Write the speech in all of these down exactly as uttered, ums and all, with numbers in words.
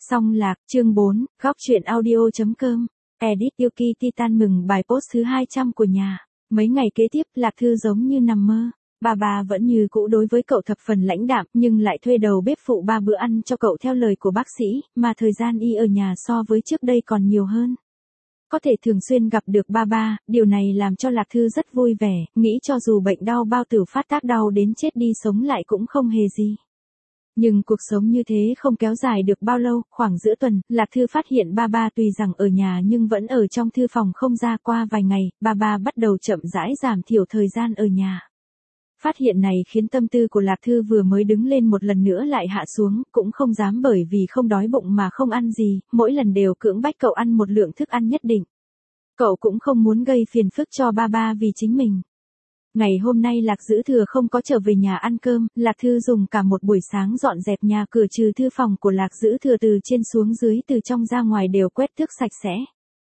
Song Lạc, chương bốn, góc truyện audio.com, edit Yuki Titan mừng bài post thứ hai trăm của nhà. Mấy ngày kế tiếp, Lạc Thư giống như nằm mơ. Bà bà vẫn như cũ đối với cậu thập phần lãnh đạm, nhưng lại thuê đầu bếp phụ ba bữa ăn cho cậu theo lời của bác sĩ, mà thời gian y ở nhà so với trước đây còn nhiều hơn. Có thể thường xuyên gặp được ba ba, điều này làm cho Lạc Thư rất vui vẻ, nghĩ cho dù bệnh đau bao tử phát tác đau đến chết đi sống lại cũng không hề gì. Nhưng cuộc sống như thế không kéo dài được bao lâu, khoảng giữa tuần, Lạc Thư phát hiện ba ba tuy rằng ở nhà nhưng vẫn ở trong thư phòng không ra. Qua vài ngày, ba ba bắt đầu chậm rãi giảm thiểu thời gian ở nhà. Phát hiện này khiến tâm tư của Lạc Thư vừa mới đứng lên một lần nữa lại hạ xuống, cũng không dám bởi vì không đói bụng mà không ăn gì, mỗi lần đều cưỡng bách cậu ăn một lượng thức ăn nhất định. Cậu cũng không muốn gây phiền phức cho ba ba vì chính mình. Ngày hôm nay Lạc Dữ Thừa không có trở về nhà ăn cơm, Lạc Thư dùng cả một buổi sáng dọn dẹp nhà cửa trừ thư phòng của Lạc Dữ Thừa từ trên xuống dưới từ trong ra ngoài đều quét tước sạch sẽ.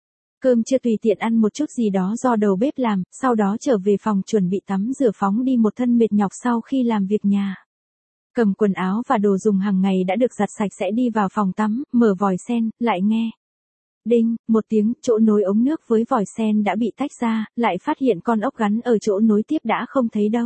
Cơm chưa tùy tiện ăn một chút gì đó do đầu bếp làm, sau đó trở về phòng chuẩn bị tắm rửa phóng đi một thân mệt nhọc sau khi làm việc nhà. Cầm quần áo và đồ dùng hàng ngày đã được giặt sạch sẽ đi vào phòng tắm, mở vòi sen, lại nghe. Đinh, một tiếng, chỗ nối ống nước với vòi sen đã bị tách ra, lại phát hiện con ốc gắn ở chỗ nối tiếp đã không thấy đâu.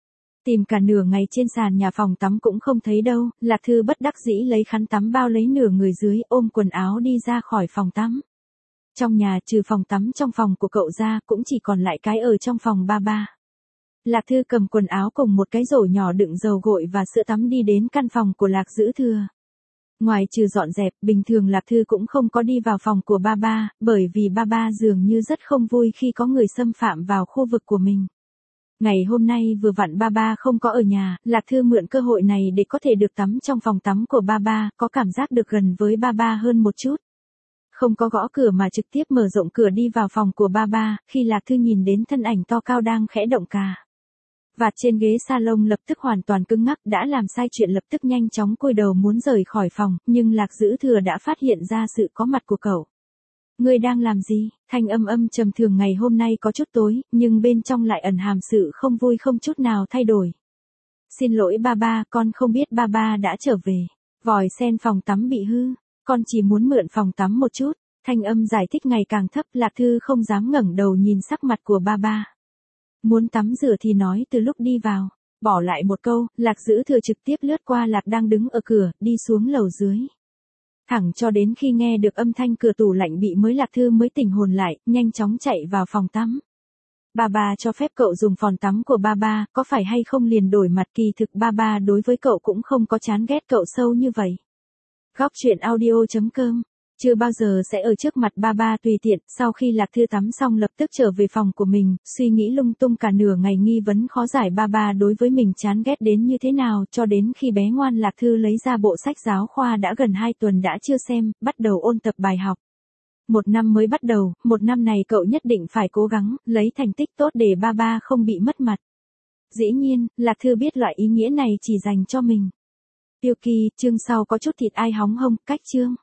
Tìm cả nửa ngày trên sàn nhà phòng tắm cũng không thấy đâu, Lạc Thư bất đắc dĩ lấy khăn tắm bao lấy nửa người dưới, ôm quần áo đi ra khỏi phòng tắm. Trong nhà trừ phòng tắm trong phòng của cậu ra, cũng chỉ còn lại cái ở trong phòng ba ba. Lạc Thư cầm quần áo cùng một cái rổ nhỏ đựng dầu gội và sữa tắm đi đến căn phòng của Lạc Dữ Thừa. Ngoài trừ dọn dẹp, bình thường Lạc Thư cũng không có đi vào phòng của ba ba, bởi vì ba ba dường như rất không vui khi có người xâm phạm vào khu vực của mình. Ngày hôm nay vừa vặn ba ba không có ở nhà, Lạc Thư mượn cơ hội này để có thể được tắm trong phòng tắm của ba ba, có cảm giác được gần với ba ba hơn một chút. Không có gõ cửa mà trực tiếp mở rộng cửa đi vào phòng của ba ba, khi Lạc Thư nhìn đến thân ảnh to cao đang khẽ động cà vạt trên ghế salon lập tức hoàn toàn cứng ngắc, đã làm sai chuyện lập tức nhanh chóng cúi đầu muốn rời khỏi phòng, nhưng Lạc Dữ Thừa đã phát hiện ra sự có mặt của cậu. Ngươi đang làm gì? Thanh âm âm trầm thường ngày hôm nay có chút tối, nhưng bên trong lại ẩn hàm sự không vui không chút nào thay đổi. Xin lỗi ba ba, con không biết ba ba đã trở về. Vòi sen phòng tắm bị hư, con chỉ muốn mượn phòng tắm một chút. Thanh âm giải thích ngày càng thấp, Lạc Thư không dám ngẩng đầu nhìn sắc mặt của ba ba. Muốn tắm rửa thì nói từ lúc đi vào. Bỏ lại một câu, Lạc Dữ Thừa trực tiếp lướt qua Lạc đang đứng ở cửa, đi xuống lầu dưới. Thẳng cho đến khi nghe được âm thanh cửa tủ lạnh bị mới Lạc Thư mới tỉnh hồn lại, nhanh chóng chạy vào phòng tắm. Ba ba cho phép cậu dùng phòng tắm của ba ba, có phải hay không liền đổi mặt, kỳ thực ba ba đối với cậu cũng không có chán ghét cậu sâu như vậy. Góc truyện audio.com, chưa bao giờ sẽ ở trước mặt ba ba tùy tiện. Sau khi Lạc Thư tắm xong lập tức trở về phòng của mình, suy nghĩ lung tung cả nửa ngày nghi vấn khó giải ba ba đối với mình chán ghét đến như thế nào, cho đến khi bé ngoan Lạc Thư lấy ra bộ sách giáo khoa đã gần hai tuần đã chưa xem, bắt đầu ôn tập bài học. Một năm mới bắt đầu, một năm này cậu nhất định phải cố gắng, lấy thành tích tốt để ba ba không bị mất mặt. Dĩ nhiên, Lạc Thư biết loại ý nghĩa này chỉ dành cho mình. Yuki, chương sau có chút thịt ai hóng hông, cách chương.